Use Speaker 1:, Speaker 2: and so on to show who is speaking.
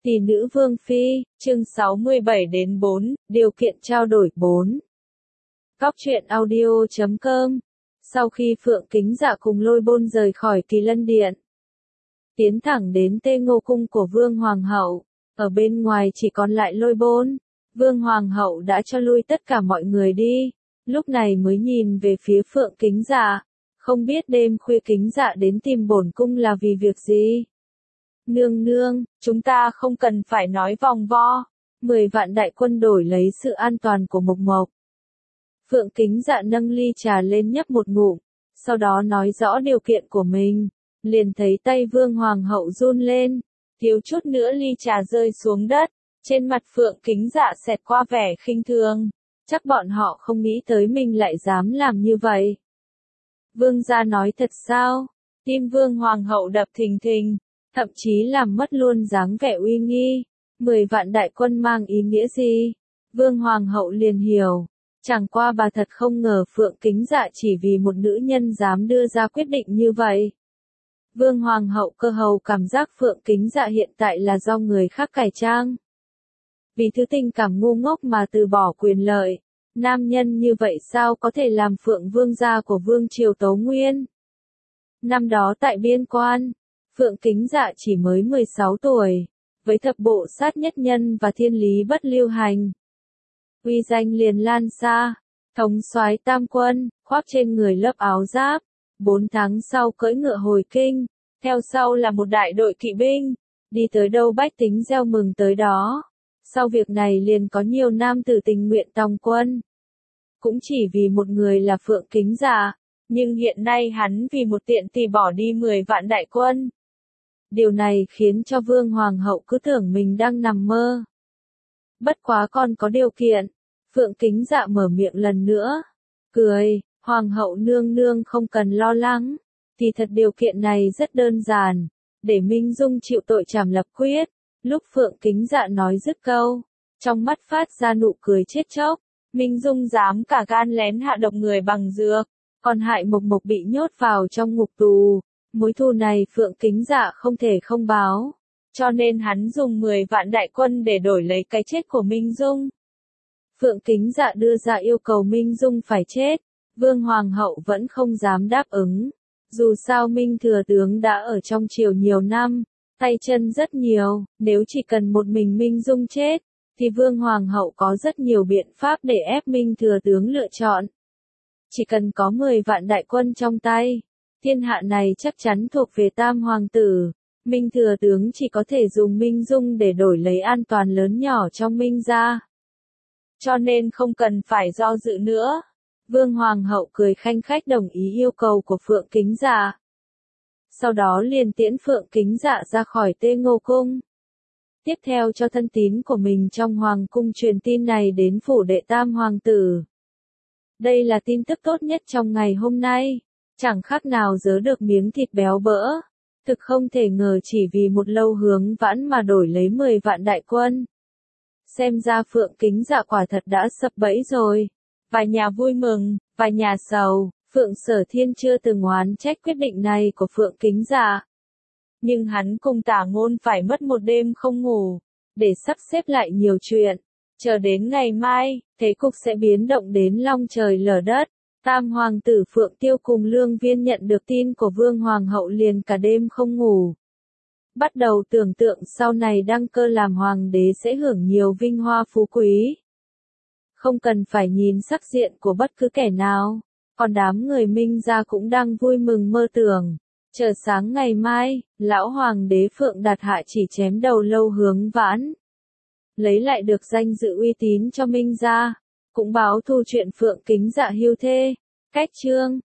Speaker 1: Tỷ nữ Vương Phi, chương 67-4, điều kiện trao đổi 4. Cóc truyện audio.com. Sau khi Phượng Kính Dạ cùng Lôi Bôn rời khỏi Kỳ Lân Điện, tiến thẳng đến Tê Ngô Cung của Vương Hoàng hậu, ở bên ngoài chỉ còn lại Lôi Bôn. Vương Hoàng hậu đã cho lui tất cả mọi người đi, lúc này mới nhìn về phía Phượng Kính Dạ, không biết đêm khuya Kính Dạ đến tìm bổn cung là vì việc gì. Nương nương, chúng ta không cần phải nói vòng vo, 10 vạn đại quân đổi lấy sự an toàn của Mộc Mộc. Phượng Kính Dạ nâng ly trà lên nhấp một ngụm, sau đó nói rõ điều kiện của mình, liền thấy tay Vương Hoàng hậu run lên, thiếu chút nữa ly trà rơi xuống đất, trên mặt Phượng Kính Dạ xẹt qua vẻ khinh thường, chắc bọn họ không nghĩ tới mình lại dám làm như vậy. Vương gia nói thật sao? Tim Vương Hoàng hậu đập thình thình, thậm chí làm mất luôn dáng vẻ uy nghi. 10 vạn đại quân mang ý nghĩa gì? Vương Hoàng hậu liền hiểu. Chẳng qua bà thật không ngờ Phượng Kính Dạ chỉ vì một nữ nhân dám đưa ra quyết định như vậy. Vương Hoàng hậu cơ hồ cảm giác Phượng Kính Dạ hiện tại là do người khác cải trang. Vì thứ tình cảm ngu ngốc mà từ bỏ quyền lợi, nam nhân như vậy sao có thể làm Phượng Vương gia của Vương Triều Tấu Nguyên? Năm đó tại biên quan, Phượng Kính Dạ chỉ mới 16 tuổi, với thập bộ sát nhất nhân và thiên lý bất lưu hành. Uy danh liền lan xa, thống soái tam quân, khoác trên người lớp áo giáp, 4 tháng sau cưỡi ngựa hồi kinh, theo sau là một đại đội kỵ binh, đi tới đâu bách tính gieo mừng tới đó. Sau việc này liền có nhiều nam tử tình nguyện tòng quân. Cũng chỉ vì một người là Phượng Kính Dạ, nhưng hiện nay hắn vì một tiện thì bỏ đi 10 vạn đại quân. Điều này khiến cho Vương Hoàng hậu cứ tưởng mình đang nằm mơ. Bất quá còn có điều kiện. Phượng Kính Dạ mở miệng lần nữa. Cười, Hoàng hậu nương nương không cần lo lắng. Thì thật điều kiện này rất đơn giản. Để Minh Dung chịu tội trảm lập quyết. Lúc Phượng Kính Dạ nói dứt câu, trong mắt phát ra nụ cười chết chóc. Minh Dung dám cả gan lén hạ độc người bằng dược, còn hại Mộc Mộc bị nhốt vào trong ngục tù. Mối thù này Phượng Kính Dạ không thể không báo, cho nên hắn dùng 10 vạn đại quân để đổi lấy cái chết của Minh Dung. Phượng Kính Dạ đưa ra yêu cầu Minh Dung phải chết, Vương Hoàng hậu vẫn không dám đáp ứng. Dù sao Minh Thừa Tướng đã ở trong triều nhiều năm, tay chân rất nhiều, nếu chỉ cần một mình Minh Dung chết, thì Vương Hoàng hậu có rất nhiều biện pháp để ép Minh Thừa Tướng lựa chọn. Chỉ cần có 10 vạn đại quân trong tay, thiên hạ này chắc chắn thuộc về Tam Hoàng tử. Minh Thừa Tướng chỉ có thể dùng Minh Dung để đổi lấy an toàn lớn nhỏ trong Minh gia. Cho nên không cần phải do dự nữa. Vương Hoàng hậu cười khanh khách đồng ý yêu cầu của Phượng Kính Dạ. Sau đó liền tiễn Phượng Kính Dạ ra khỏi Tê Ngô Cung. Tiếp theo cho thân tín của mình trong Hoàng Cung truyền tin này đến phủ đệ Tam Hoàng tử. Đây là tin tức tốt nhất trong ngày hôm nay. Chẳng khác nào dớ được miếng thịt béo bỡ. Thực không thể ngờ chỉ vì một lâu hướng vãn mà đổi lấy 10 vạn đại quân. Xem ra Phượng Kính Dạ quả thật đã sập bẫy rồi. Vài nhà vui mừng, vài nhà sầu. Phượng Sở Thiên chưa từng oán trách quyết định này của Phượng Kính Dạ. Nhưng hắn cùng Tả Ngôn phải mất một đêm không ngủ, để sắp xếp lại nhiều chuyện. Chờ đến ngày mai, thế cục sẽ biến động đến long trời lở đất. Tam Hoàng tử Phượng Tiêu cùng Lương Viên nhận được tin của Vương Hoàng hậu liền cả đêm không ngủ. Bắt đầu tưởng tượng sau này đăng cơ làm hoàng đế sẽ hưởng nhiều vinh hoa phú quý. Không cần phải nhìn sắc diện của bất cứ kẻ nào, còn đám người Minh gia cũng đang vui mừng mơ tưởng. Chờ sáng ngày mai, lão hoàng đế Phượng Đạt Hạ chỉ chém đầu lâu hướng vãn. Lấy lại được danh dự uy tín cho Minh gia, cũng báo thù chuyện Phượng Kính Dạ hưu thê. Cách chương